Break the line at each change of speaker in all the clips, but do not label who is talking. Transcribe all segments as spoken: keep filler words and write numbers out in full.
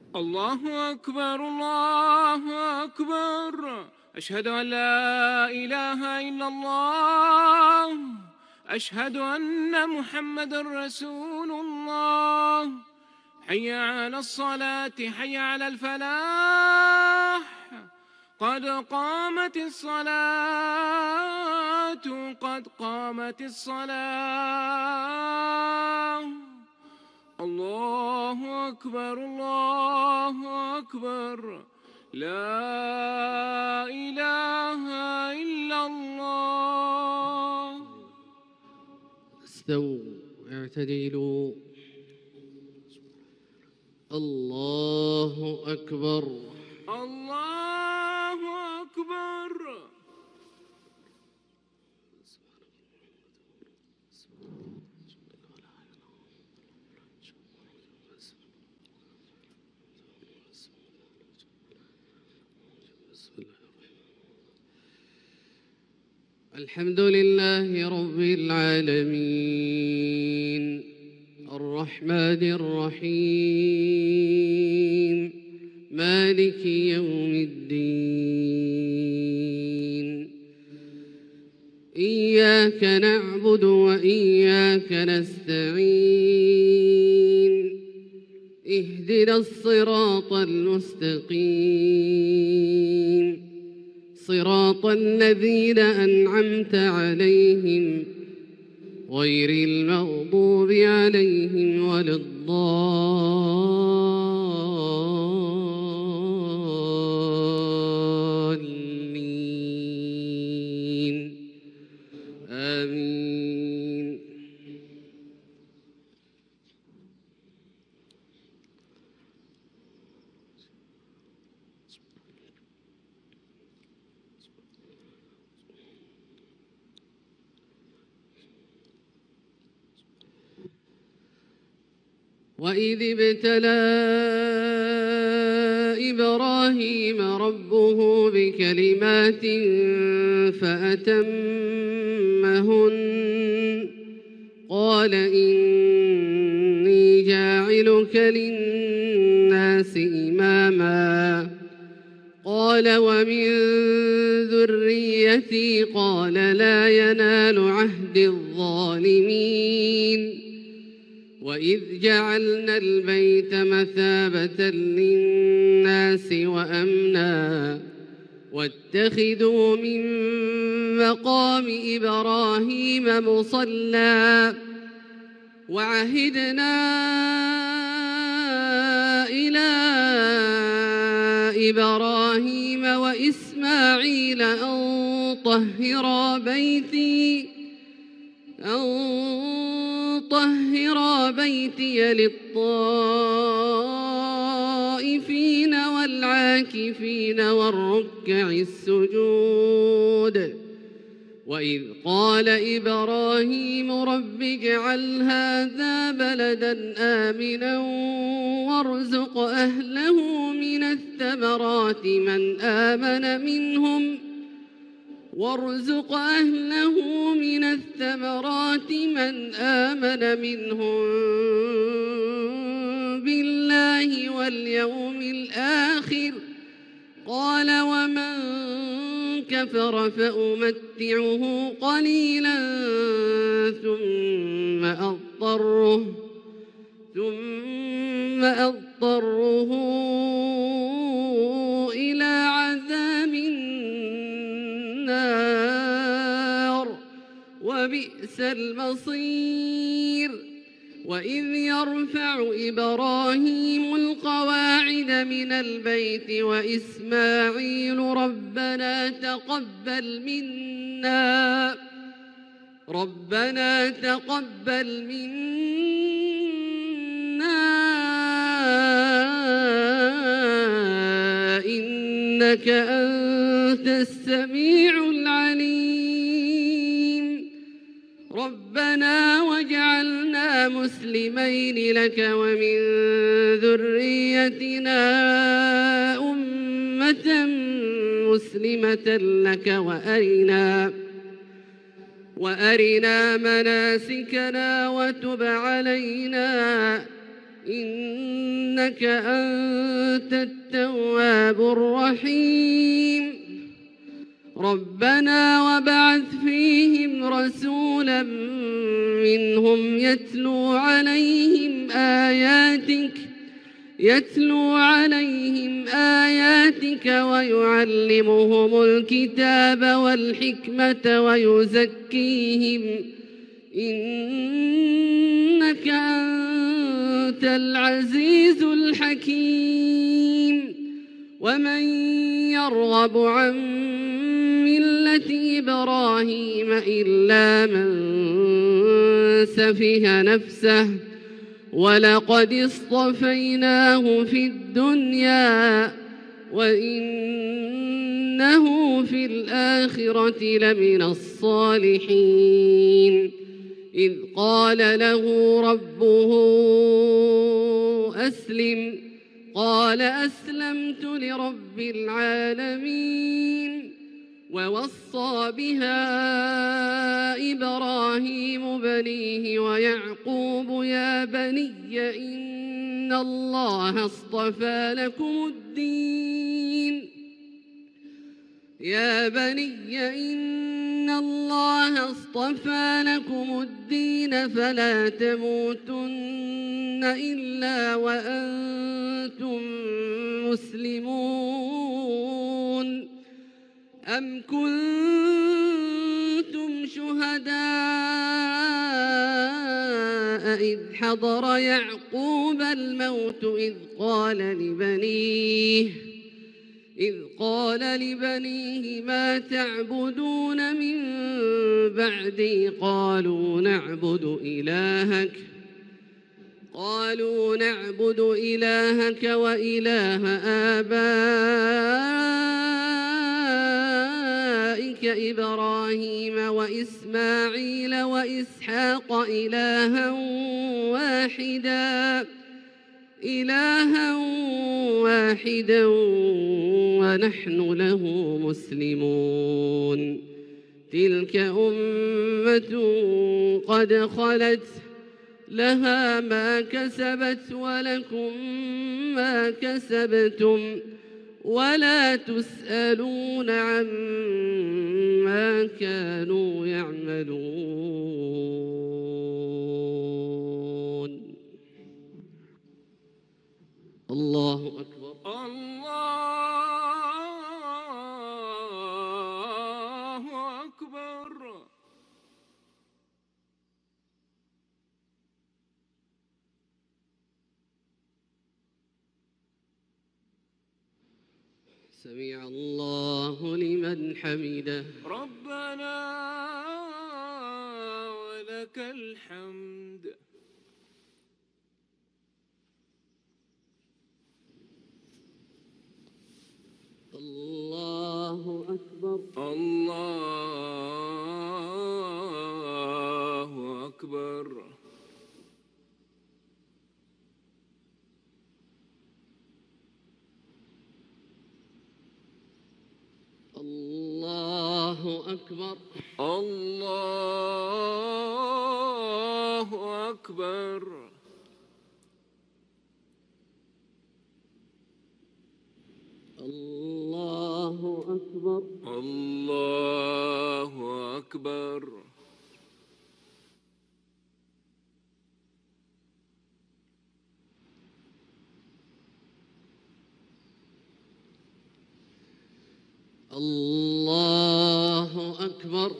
الله أكبر الله أكبر. أشهد أن لا إله إلا الله. أشهد أن محمدًا رسول الله. حي على الصلاة حي على الفلاح. قد قامت الصلاة قد قامت الصلاة. الله أكبر الله أكبر. لا إله إلا الله.
استووا اعتدلوا. الله أكبر
الله أكبر.
الحمد لله رب العالمين الرحمن الرحيم مالك يوم الدين. إياك نعبد وإياك نستعين. اهدنا الصراط المستقيم صراط الذين أنعمت عليهم غير المغضوب عليهم ولا الضالين آمين. وإذ ابتلى إبراهيم ربه بكلمات فأتمهن قال إني جاعلك للناس إماما قال ومن ذريتي قال لا ينال عهد الظالمين. وإذ جعلنا البيت مثابة للناس وأمنا واتخذوا من مقام إبراهيم مصلى وعهدنا إلى إبراهيم وإسماعيل أن طهرا بيتي أن طهرا بيتي للطائفين والعاكفين والركع السجود. وإذ قال إبراهيم رب اجعل هذا بلدا آمنا وارزق أهله من الثمرات من آمن منهم وارزق أهله من الثمرات من آمن منهم بالله واليوم الآخر قال ومن كفر فأمتعه قليلا ثم أضطره ثم أضطره إلى عذاب النار وبئس المصير. وإذ يرفع إبراهيم القواعد من البيت وإسماعيل ربنا تقبل منا ربنا تقبل منا إنك أنت السميع العليم. ربنا واجعلنا مسلمين لك ومن ذريتنا أمة مسلمة لك وأرنا وأرنا مناسكنا وتب علينا إنك إنك أنت التواب الرحيم ربنا وابعث فيهم رسولا منهم يتلو عليهم آياتك يتلو عليهم آياتك ويعلمهم الكتاب والحكمة ويزكيهم إنك أنت العزيز الحكيم ومن يرغب عن ملة إبراهيم إلا من سفه نفسه ولقد اصطفيناه في الدنيا وإنه في الآخرة لمن الصالحين إذ قال له ربه أسلم قال أسلمت لرب العالمين ووصى بها إبراهيم بنيه ويعقوب يا بني إن الله اصطفى لكم الدين يا بني إن الله اصطفى لكم الدين فلا تموتن إلا وأنتم مسلمون أم كنتم شهداء إذ حضر يعقوب الموت إذ قال لبنيه إذ قال لبنيه ما تعبدون من بعدي قالوا نعبد إلهك قالوا نعبد إلهك وإله آبائك إبراهيم وإسماعيل وإسحاق إلها واحدا إلها واحدا ونحن له مسلمون تلك أمة قد خلت لها ما كسبت ولكم ما كسبتم ولا تسألون عما كانوا يعملون. الله أكبر.
الله أكبر.
سمع الله لمن حمده.
ربنا ولك الحمد.
الله أكبر.
الله أكبر.
الله أكبر.
الله أكبر.
الله أكبر.
الله أكبر.
الله أكبر.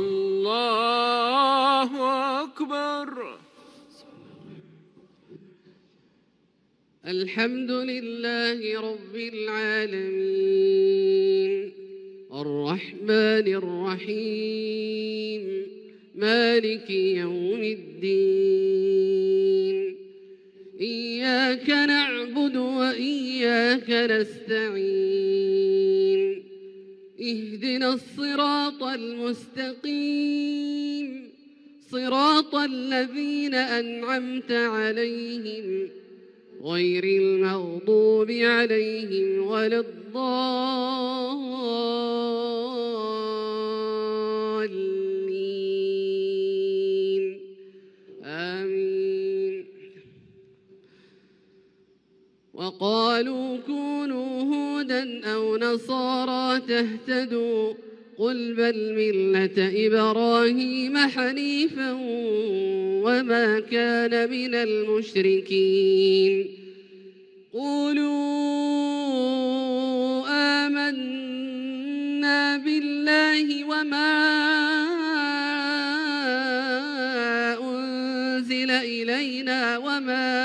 الله أكبر.
الحمد لله رب العالمين الرحمن الرحيم مالك يوم الدين إياك نعبد وإياك نستعين اهدنا الصراط المستقيم صراط الذين أنعمت عليهم غير المغضوب عليهم ولا الضالين آمين. وقالوا كونوا هودا أو نصارى تهتدوا قل بل ملة إبراهيم حنيفا وما كان من المشركين قولوا آمنا بالله وما أنزل إلينا وما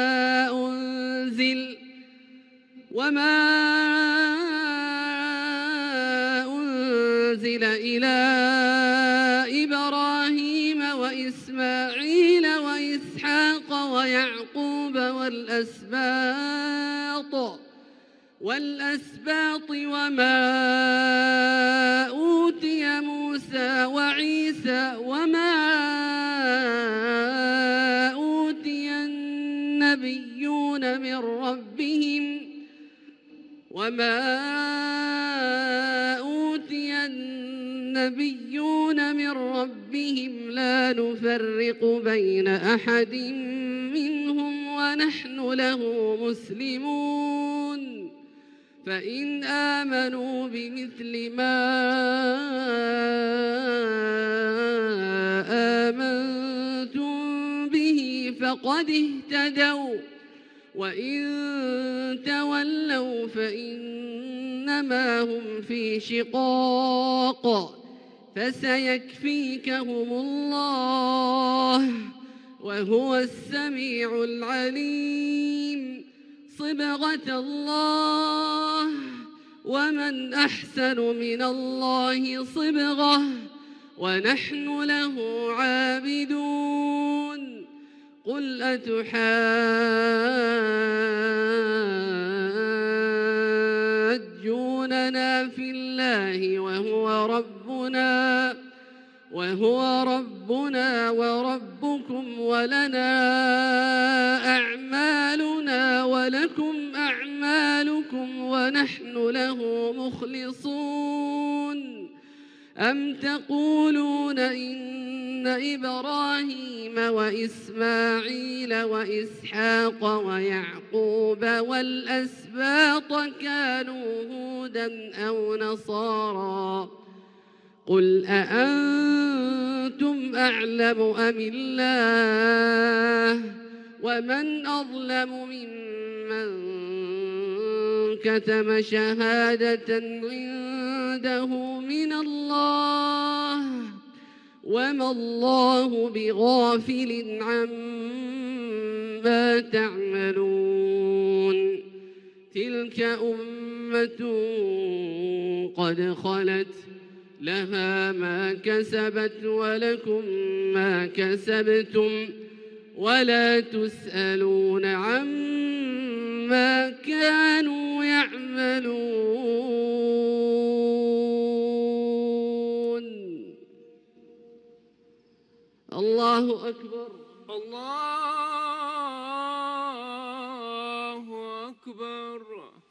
أنزل وما أنزل إلى إبراهيم وإسماعيل وإسحاق ويعقوب والأسباط والأسباط وما أوتي موسى وعيسى وما أوتي النبيون من ربهم وما أوتي النبيون من ربهم لا نفرق بين أحد منهم ونحن له مسلمون فإن آمنوا بمثل ما آمنتم به فقد اهتدوا وإن تولوا فإنما هم في شقاق فسيكفيكهم الله وهو السميع العليم صبغة الله ومن أحسن من الله صبغة ونحن له عابدون قل أتحاجوننا في الله وهو ربنا وهو ربنا وربكم ولنا أعمالنا ولكم أعمالكم ونحن له مخلصون أم تقولون إن إبراهيم وإسماعيل وإسحاق ويعقوب والأسباط كانوا هودا أو نصارى قل أأنتم أعلم أم الله ومن أظلم ممن كتم شهادة عنده من الله وما الله بغافل عما تعملون تلك أمة قد خلت لها ما كسبت ولكم ما كسبتم ولا تسألون عما كانوا يعملون الله أكبر
الله أكبر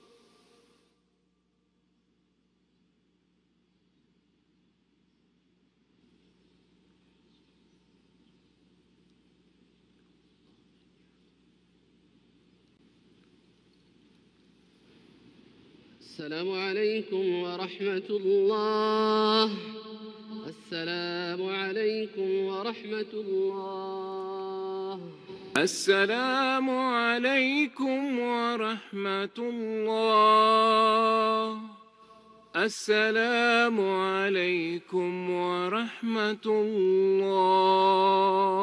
السلام عليكم ورحمة الله السلام عليكم ورحمة الله
السلام عليكم ورحمة الله السلام عليكم ورحمة الله